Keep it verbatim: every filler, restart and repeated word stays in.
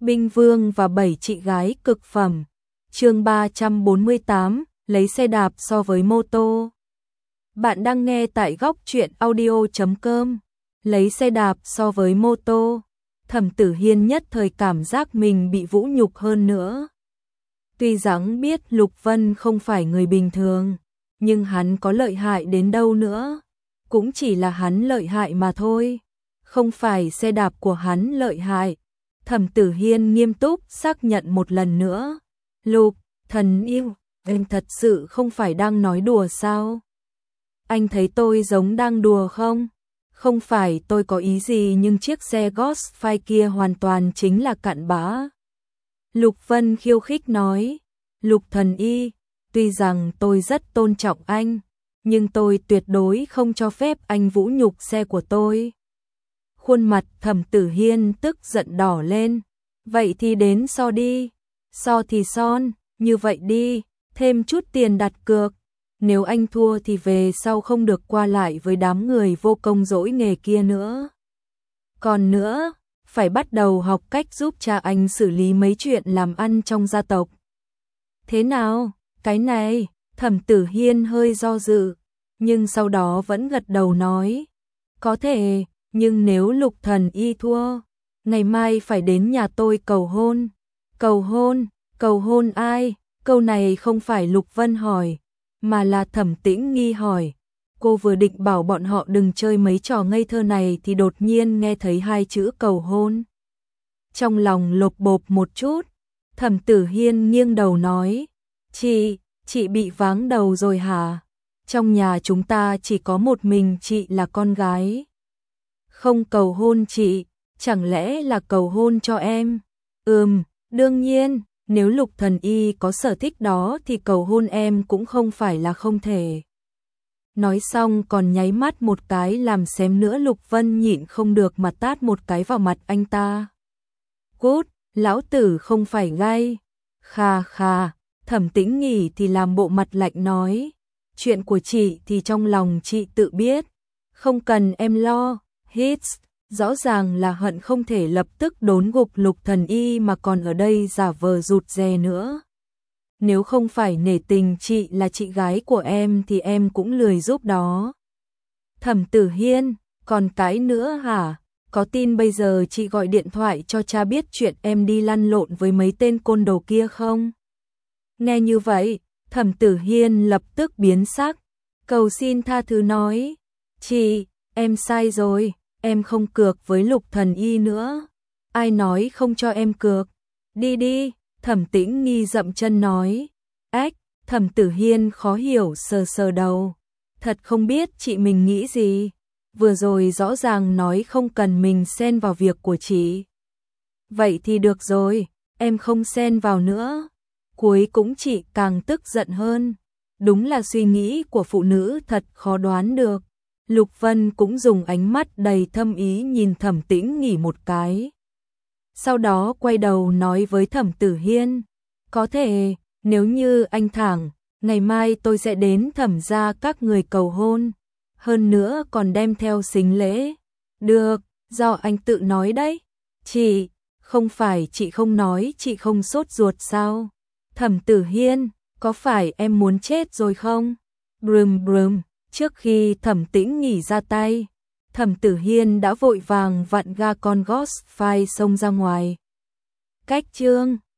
Binh Vương và bảy chị gái cực phẩm. Chương ba trăm bốn mươi tám, lấy xe đạp so với mô tô. Bạn đang nghe tại góc truyện audio chấm com. Lấy xe đạp so với mô tô. Thẩm Tử Hiên nhất thời cảm giác mình bị vũ nhục hơn nữa. Tuy rằng biết Lục Vân không phải người bình thường, nhưng hắn có lợi hại đến đâu nữa, cũng chỉ là hắn lợi hại mà thôi, không phải xe đạp của hắn lợi hại. Thẩm Tử Hiên nghiêm túc xác nhận một lần nữa. Lục thần yêu, anh thật sự không phải đang nói đùa sao? Anh thấy tôi giống đang đùa không? Không phải tôi có ý gì, nhưng chiếc xe Ghostfire kia hoàn toàn chính là cặn bã. Lục Vân khiêu khích nói. Lục thần y, tuy rằng tôi rất tôn trọng anh, nhưng tôi tuyệt đối không cho phép anh vũ nhục xe của tôi. Khuôn mặt Thẩm Tử Hiên tức giận đỏ lên. Vậy thì đến so đi. So thì son, như vậy đi, thêm chút tiền đặt cược. Nếu anh thua thì về sau không được qua lại với đám người vô công dỗi nghề kia nữa. Còn nữa, phải bắt đầu học cách giúp cha anh xử lý mấy chuyện làm ăn trong gia tộc. Thế nào, cái này, Thẩm Tử Hiên hơi do dự, nhưng sau đó vẫn gật đầu nói. Có thể, nhưng nếu Lục thần y thua, ngày mai phải đến nhà tôi cầu hôn. Cầu hôn, cầu hôn ai? Câu này không phải Lục Vân hỏi, mà là Thẩm Tĩnh Nghi hỏi. Cô vừa định bảo bọn họ đừng chơi mấy trò ngây thơ này thì đột nhiên nghe thấy hai chữ cầu hôn. Trong lòng lột bột một chút, Thẩm Tử Hiên nghiêng đầu nói. Chị, chị bị váng đầu rồi hả? Trong nhà chúng ta chỉ có một mình chị là con gái. Không cầu hôn chị, chẳng lẽ là cầu hôn cho em? Ừm, đương nhiên, nếu Lục thần y có sở thích đó thì cầu hôn em cũng không phải là không thể. Nói xong còn nháy mắt một cái làm xém nữa Lục Vân nhịn không được mà tát một cái vào mặt anh ta. Cút, lão tử không phải gay. Khà khà, Thẩm Tĩnh Nghỉ thì làm bộ mặt lạnh nói. Chuyện của chị thì trong lòng chị tự biết, không cần em lo. Hits, rõ ràng là hận không thể lập tức đốn gục Lục thần y mà còn ở đây giả vờ rụt rè nữa. Nếu không phải nể tình chị là chị gái của em thì em cũng lười giúp đó. Thẩm Tử Hiên, còn cái nữa hả? Có tin bây giờ chị gọi điện thoại cho cha biết chuyện em đi lăn lộn với mấy tên côn đồ kia không? Nghe như vậy, Thẩm Tử Hiên lập tức biến sắc, cầu xin tha thứ nói. Chị, em sai rồi, em không cược với Lục thần y nữa. Ai nói không cho em cược? Đi đi, Thẩm Tĩnh Nghi dậm chân nói. Ếch, Thẩm Tử Hiên khó hiểu sờ sờ đầu. Thật không biết chị mình nghĩ gì. Vừa rồi rõ ràng nói không cần mình xen vào việc của chị. Vậy thì được rồi, em không xen vào nữa. Cuối cũng chị càng tức giận hơn. Đúng là suy nghĩ của phụ nữ thật khó đoán được. Lục Vân cũng dùng ánh mắt đầy thâm ý nhìn Thẩm Tĩnh Nghỉ một cái. Sau đó quay đầu nói với Thẩm Tử Hiên. Có thể, nếu như anh thẳng, ngày mai tôi sẽ đến Thẩm gia các người cầu hôn. Hơn nữa còn đem theo sính lễ. Được, do anh tự nói đấy. Chị, không phải chị không nói chị không sốt ruột sao? Thẩm Tử Hiên, có phải em muốn chết rồi không? Brum brum, trước khi Thẩm Tĩnh Nghỉ ra tay, Thẩm Tử Hiên đã vội vàng vặn ga con Ghostfire xông ra ngoài. Cách chương